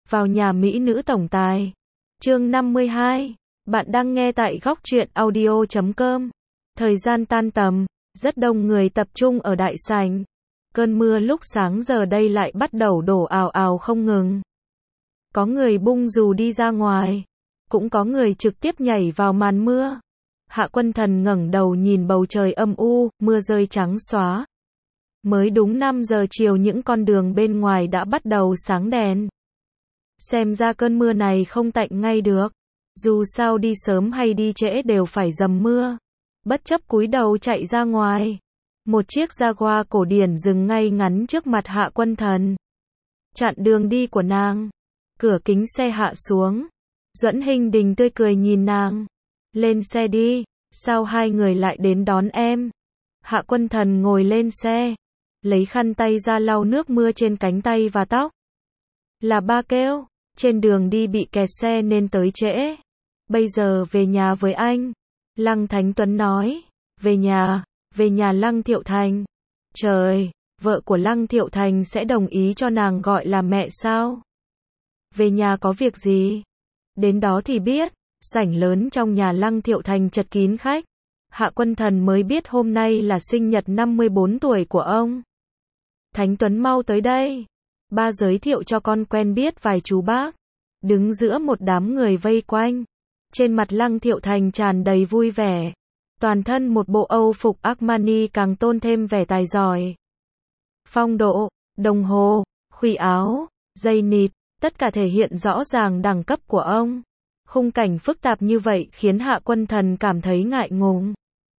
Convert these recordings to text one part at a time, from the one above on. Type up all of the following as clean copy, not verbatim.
vào nhà mỹ nữ tổng tài. Chương 52. Bạn đang nghe tại góc truyện audio.com. Thời gian tan tầm, rất đông người tập trung ở đại sảnh. Cơn mưa lúc sáng giờ đây lại bắt đầu đổ ào ào không ngừng. Có người bung dù đi ra ngoài, cũng có người trực tiếp nhảy vào màn mưa. Hạ Quân Thần ngẩng đầu nhìn bầu trời âm u, mưa rơi trắng xóa. Mới đúng 5 giờ chiều những con đường bên ngoài đã bắt đầu sáng đèn. Xem ra cơn mưa này không tạnh ngay được. Dù sao đi sớm hay đi trễ đều phải dầm mưa. Bất chấp cúi đầu chạy ra ngoài. Một chiếc Jaguar cổ điển dừng ngay ngắn trước mặt Hạ Quân Thần. Chặn đường đi của nàng. Cửa kính xe hạ xuống. Duẫn Hinh Đình tươi cười nhìn nàng. Lên xe đi, sao hai người lại đến đón em? Hạ Quân Thần ngồi lên xe. Lấy khăn tay ra lau nước mưa trên cánh tay và tóc. Là ba kêu, trên đường đi bị kẹt xe nên tới trễ. Bây giờ về nhà với anh. Lăng Thánh Tuấn nói. Về nhà Lăng Thiệu Thành. Trời, vợ của Lăng Thiệu Thành sẽ đồng ý cho nàng gọi là mẹ sao? Về nhà có việc gì? Đến đó thì biết. Sảnh lớn trong nhà Lăng Thiệu Thành chật kín khách. Hạ Quân Thần mới biết hôm nay là sinh nhật 54 tuổi của ông. Thánh Tuấn mau tới đây. Ba giới thiệu cho con quen biết vài chú bác. Đứng giữa một đám người vây quanh. Trên mặt Lăng Thiệu Thành tràn đầy vui vẻ. Toàn thân một bộ Âu phục Armani càng tôn thêm vẻ tài giỏi. Phong độ, đồng hồ, khuy áo, dây nịt, tất cả thể hiện rõ ràng đẳng cấp của ông. Khung cảnh phức tạp như vậy khiến Hạ Quân Thần cảm thấy ngại ngùng.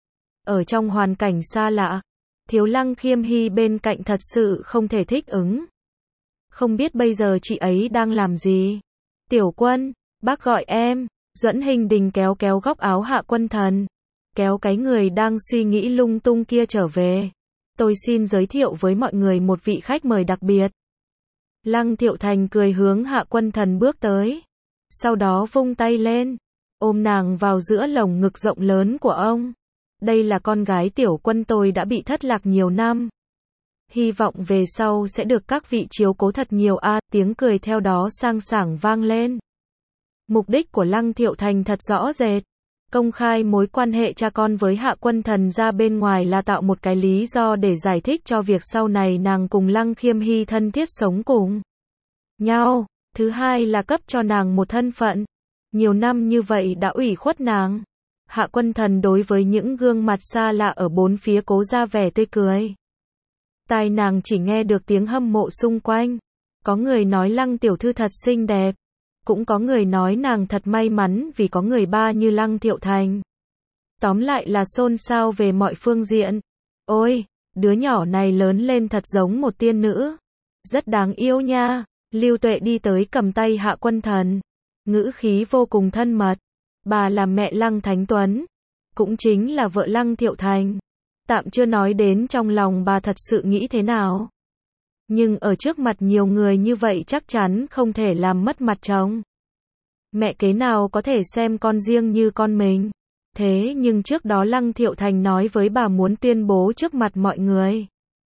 Ở trong hoàn cảnh xa lạ, thiếu Lăng Khiêm Hy bên cạnh thật sự không thể thích ứng. Không biết bây giờ chị ấy đang làm gì? Tiểu Quân, bác gọi em. Duẫn Hinh Đình kéo góc áo Hạ Quân Thần. Kéo cái người đang suy nghĩ lung tung kia trở về. Tôi xin giới thiệu với mọi người một vị khách mời đặc biệt. Lăng Thiệu Thành cười hướng Hạ Quân Thần bước tới. Sau đó vung tay lên. Ôm nàng vào giữa lồng ngực rộng lớn của ông. Đây là con gái Tiểu Quân tôi đã bị thất lạc nhiều năm. Hy vọng về sau sẽ được các vị chiếu cố thật nhiều tiếng cười theo đó sang sảng vang lên. Mục đích của Lăng Thiệu Thành thật rõ rệt. Công khai mối quan hệ cha con với Hạ Quân Thần ra bên ngoài là tạo một cái lý do để giải thích cho việc sau này nàng cùng Lăng Khiêm Hy thân thiết sống cùng nhau. Thứ hai là cấp cho nàng một thân phận. Nhiều năm như vậy đã ủy khuất nàng. Hạ Quân Thần đối với những gương mặt xa lạ ở bốn phía cố ra vẻ tươi cười. Tai nàng chỉ nghe được tiếng hâm mộ xung quanh. Có người nói Lăng tiểu thư thật xinh đẹp. Cũng có người nói nàng thật may mắn vì có người ba như Lăng Thiệu Thành. Tóm lại là xôn xao về mọi phương diện. Ôi, đứa nhỏ này lớn lên thật giống một tiên nữ. Rất đáng yêu nha. Lưu Tuệ đi tới cầm tay Hạ Quân Thần. Ngữ khí vô cùng thân mật. Bà là mẹ Lăng Thánh Tuấn. Cũng chính là vợ Lăng Thiệu Thành. Tạm chưa nói đến trong lòng bà thật sự nghĩ thế nào. Nhưng ở trước mặt nhiều người như vậy chắc chắn không thể làm mất mặt chồng. Mẹ kế nào có thể xem con riêng như con mình. Thế nhưng trước đó Lăng Thiệu Thành nói với bà muốn tuyên bố trước mặt mọi người.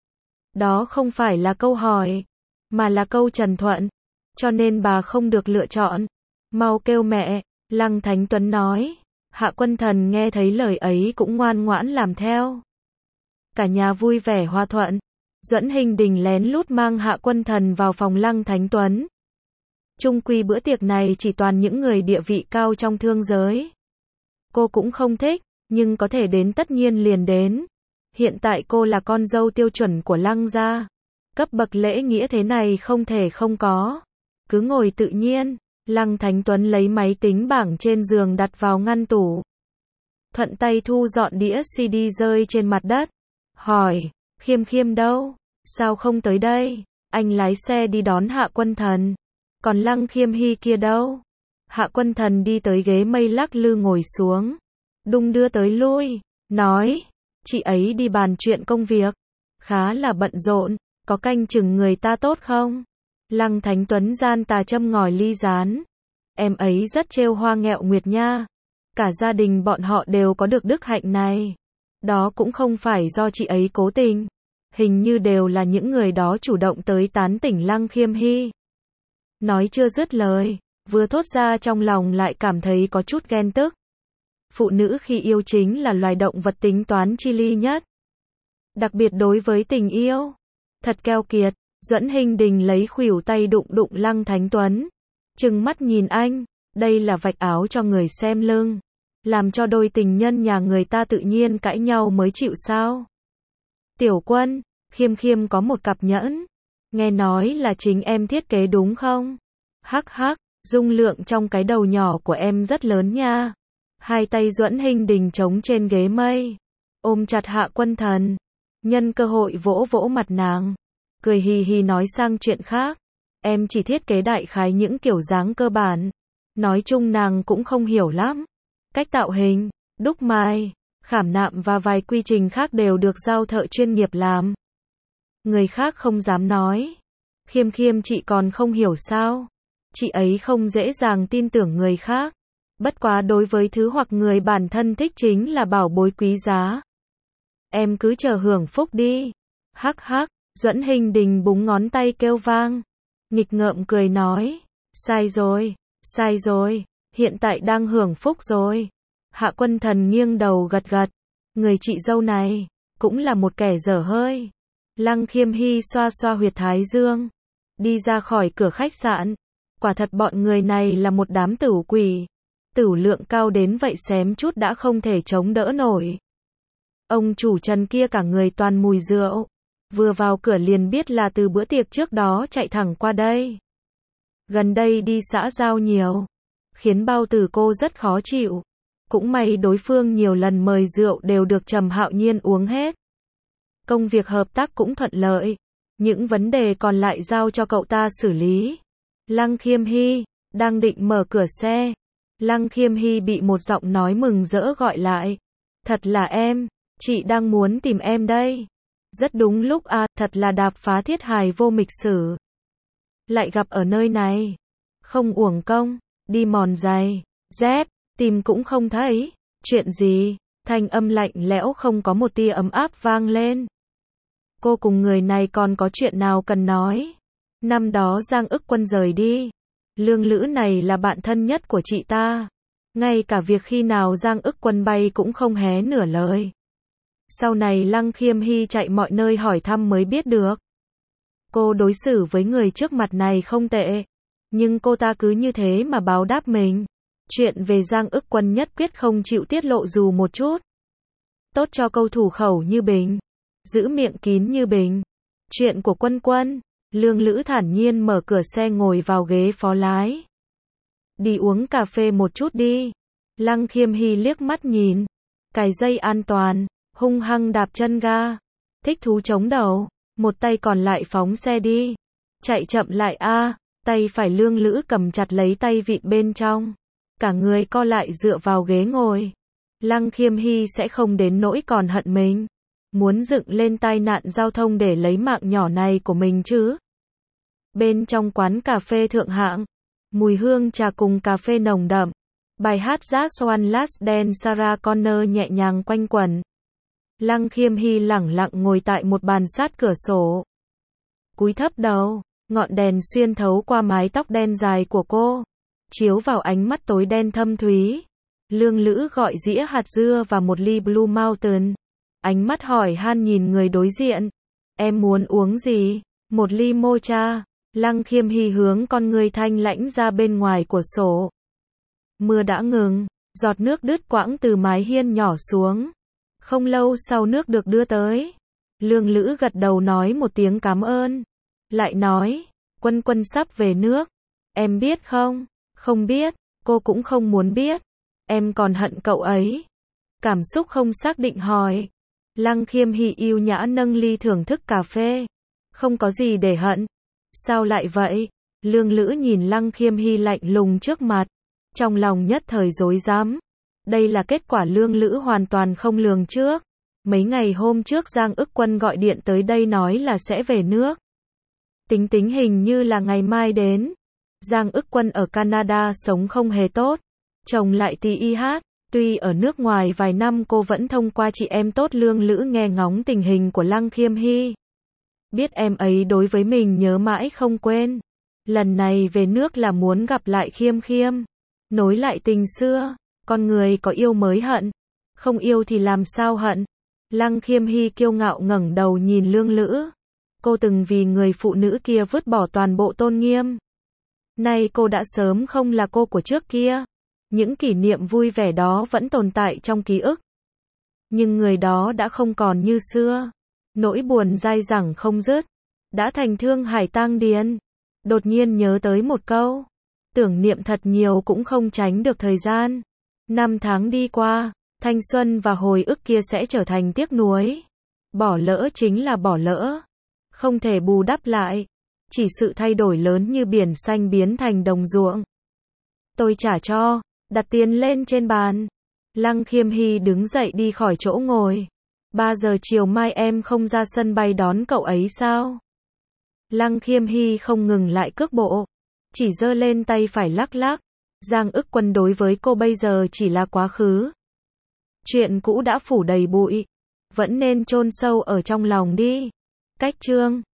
Đó không phải là câu hỏi, mà là câu trần thuận. Cho nên bà không được lựa chọn. Mau kêu mẹ, Lăng Thánh Tuấn nói. Hạ Quân Thần nghe thấy lời ấy cũng ngoan ngoãn làm theo. Cả nhà vui vẻ hòa thuận. Duẫn Hinh Đình lén lút mang Hạ Quân Thần vào phòng Lăng Thánh Tuấn. Chung quy bữa tiệc này chỉ toàn những người địa vị cao trong thương giới. Cô cũng không thích, nhưng có thể đến tất nhiên liền đến. Hiện tại cô là con dâu tiêu chuẩn của Lăng gia. Cấp bậc lễ nghĩa thế này không thể không có. Cứ ngồi tự nhiên. Lăng Thánh Tuấn lấy máy tính bảng trên giường đặt vào ngăn tủ. Thuận tay thu dọn đĩa CD rơi trên mặt đất. Hỏi, Khiêm đâu? Sao không tới đây? Anh lái xe đi đón Hạ Quân Thần. Còn Lăng Khiêm Hy kia đâu? Hạ Quân Thần đi tới ghế mây lắc lư ngồi xuống. Đung đưa tới lui. Nói, chị ấy đi bàn chuyện công việc. Khá là bận rộn. Có canh chừng người ta tốt không? Lăng Thánh Tuấn gian tà châm ngòi ly rán. Em ấy rất trêu hoa nghẹo nguyệt nha. Cả gia đình bọn họ đều có được đức hạnh này. Đó cũng không phải do chị ấy cố tình. Hình như đều là những người đó chủ động tới tán tỉnh Lăng Khiêm Hy. Nói chưa dứt lời, vừa thốt ra trong lòng lại cảm thấy có chút ghen tức. Phụ nữ khi yêu chính là loài động vật tính toán chi ly nhất. Đặc biệt đối với tình yêu. Thật keo kiệt, Duẫn Hinh Đình lấy khuỷu tay đụng đụng Lăng Thánh Tuấn. Trừng mắt nhìn anh, đây là vạch áo cho người xem lưng. Làm cho đôi tình nhân nhà người ta tự nhiên cãi nhau mới chịu sao. Tiểu Quân, Khiêm Khiêm có một cặp nhẫn. Nghe nói là chính em thiết kế đúng không? Hắc hắc, dung lượng trong cái đầu nhỏ của em rất lớn nha. Hai tay Duẫn Hinh Đình trống trên ghế mây, ôm chặt Hạ Quân Thần, nhân cơ hội vỗ vỗ mặt nàng, cười hì hì nói sang chuyện khác. Em chỉ thiết kế đại khái những kiểu dáng cơ bản, nói chung nàng cũng không hiểu lắm. Cách tạo hình, đúc mài, khảm nạm và vài quy trình khác đều được giao thợ chuyên nghiệp làm. Người khác không dám nói. Khiêm Khiêm chị còn không hiểu sao? Chị ấy không dễ dàng tin tưởng người khác. Bất quá đối với thứ hoặc người bản thân thích chính là bảo bối quý giá. Em cứ chờ hưởng phúc đi. Hắc hắc, Duẫn Hinh Đình búng ngón tay kêu vang. Nghịch ngợm cười nói. Sai rồi, hiện tại đang hưởng phúc rồi. Hạ Quân Thần nghiêng đầu gật gật. Người chị dâu này, cũng là một kẻ dở hơi. Lăng Khiêm Hy xoa xoa huyệt thái dương. Đi ra khỏi cửa khách sạn. Quả thật bọn người này là một đám tửu quỷ. Tửu lượng cao đến vậy xém chút đã không thể chống đỡ nổi. Ông chủ Trần kia cả người toàn mùi rượu. Vừa vào cửa liền biết là từ bữa tiệc trước đó chạy thẳng qua đây. Gần đây đi xã giao nhiều, khiến bao tử cô rất khó chịu. Cũng may đối phương nhiều lần mời rượu đều được Trầm Hạo Nhiên uống hết. Công việc hợp tác cũng thuận lợi. Những vấn đề còn lại giao cho cậu ta xử lý. Lăng Khiêm Hy, đang định mở cửa xe. Lăng Khiêm Hy bị một giọng nói mừng rỡ gọi lại. Thật là em, chị đang muốn tìm em đây. Rất đúng lúc à, thật là đạp phá thiết hài vô mịch sử. Lại gặp ở nơi này. Không uổng công, đi mòn giày, dép, tìm cũng không thấy. Chuyện gì? Thanh âm lạnh lẽo không có một tia ấm áp vang lên. Cô cùng người này còn có chuyện nào cần nói? Năm đó Giang Ức Quân rời đi. Lương Lữ này là bạn thân nhất của chị ta. Ngay cả việc khi nào Giang Ức Quân bay cũng không hé nửa lời. Sau này Lăng Khiêm Hy chạy mọi nơi hỏi thăm mới biết được. Cô đối xử với người trước mặt này không tệ. Nhưng cô ta cứ như thế mà báo đáp mình. Chuyện về Giang Ức Quân nhất quyết không chịu tiết lộ dù một chút. Tốt cho câu thủ khẩu như Bình. Giữ miệng kín như Bình. Chuyện của Quân Quân. Lương Lữ thản nhiên mở cửa xe ngồi vào ghế phó lái. Đi uống cà phê một chút đi. Lăng Khiêm Hy liếc mắt nhìn. Cài dây an toàn. Hung hăng đạp chân ga. Thích thú chống đầu. Một tay còn lại phóng xe đi. Chạy chậm lại a. Tay phải Lương Lữ cầm chặt lấy tay vịn bên trong. Cả người co lại dựa vào ghế ngồi. Lăng Khiêm Hy sẽ không đến nỗi còn hận mình. Muốn dựng lên tai nạn giao thông để lấy mạng nhỏ này của mình chứ. Bên trong quán cà phê thượng hạng. Mùi hương trà cùng cà phê nồng đậm. Bài hát Just One Last Dance Sarah Connor nhẹ nhàng quanh quẩn. Lăng Khiêm Hy lẳng lặng ngồi tại một bàn sát cửa sổ. Cúi thấp đầu, ngọn đèn xuyên thấu qua mái tóc đen dài của cô, chiếu vào ánh mắt tối đen thâm thúy. Lương Lữ gọi dĩa hạt dưa và một ly Blue Mountain. Ánh mắt hỏi han nhìn người đối diện. Em muốn uống gì? Một ly mocha. Lăng Khiêm Hy hướng con người thanh lãnh ra bên ngoài của sổ. Mưa đã ngừng, giọt nước đứt quãng từ mái hiên nhỏ xuống. Không lâu sau nước được đưa tới. Lương Lữ gật đầu nói một tiếng cảm ơn. Lại nói, Quân Quân sắp về nước. Em biết không? Không biết, cô cũng không muốn biết. Em còn hận cậu ấy. Cảm xúc không xác định hỏi. Lăng Khiêm Hy yêu nhã nâng ly thưởng thức cà phê. Không có gì để hận. Sao lại vậy? Lương Lữ nhìn Lăng Khiêm Hy lạnh lùng trước mặt. Trong lòng nhất thời rối rắm. Đây là kết quả Lương Lữ hoàn toàn không lường trước. Mấy ngày hôm trước Giang Ức Quân gọi điện tới đây nói là sẽ về nước. Tính hình như là ngày mai đến. Giang Ức Quân ở Canada sống không hề tốt. Chồng lại TIH. Tuy ở nước ngoài vài năm cô vẫn thông qua chị em tốt Lương Lữ nghe ngóng tình hình của Lăng Khiêm Hy. Biết em ấy đối với mình nhớ mãi không quên. Lần này về nước là muốn gặp lại Khiêm Khiêm, nối lại tình xưa. Con người có yêu mới hận, không yêu thì làm sao hận. Lăng Khiêm Hy kiêu ngạo ngẩng đầu nhìn Lương Lữ. Cô từng vì người phụ nữ kia vứt bỏ toàn bộ tôn nghiêm. Nay cô đã sớm không là cô của trước kia. Những kỷ niệm vui vẻ đó vẫn tồn tại trong ký ức. Nhưng người đó đã không còn như xưa. Nỗi buồn dai dẳng không dứt. Đã thành thương hải tang điền. Đột nhiên nhớ tới một câu. Tưởng niệm thật nhiều cũng không tránh được thời gian. Năm tháng đi qua, thanh xuân và hồi ức kia sẽ trở thành tiếc nuối. Bỏ lỡ chính là bỏ lỡ. Không thể bù đắp lại. Chỉ sự thay đổi lớn như biển xanh biến thành đồng ruộng. Tôi trả cho, đặt tiền lên trên bàn. Lăng Khiêm Hy đứng dậy đi khỏi chỗ ngồi. 3 giờ chiều mai em không ra sân bay đón cậu ấy sao? Lăng Khiêm Hy không ngừng lại cước bộ. Chỉ giơ lên tay phải lắc lắc. Giang Ức Quân đối với cô bây giờ chỉ là quá khứ. Chuyện cũ đã phủ đầy bụi. Vẫn nên chôn sâu ở trong lòng đi. Cách chương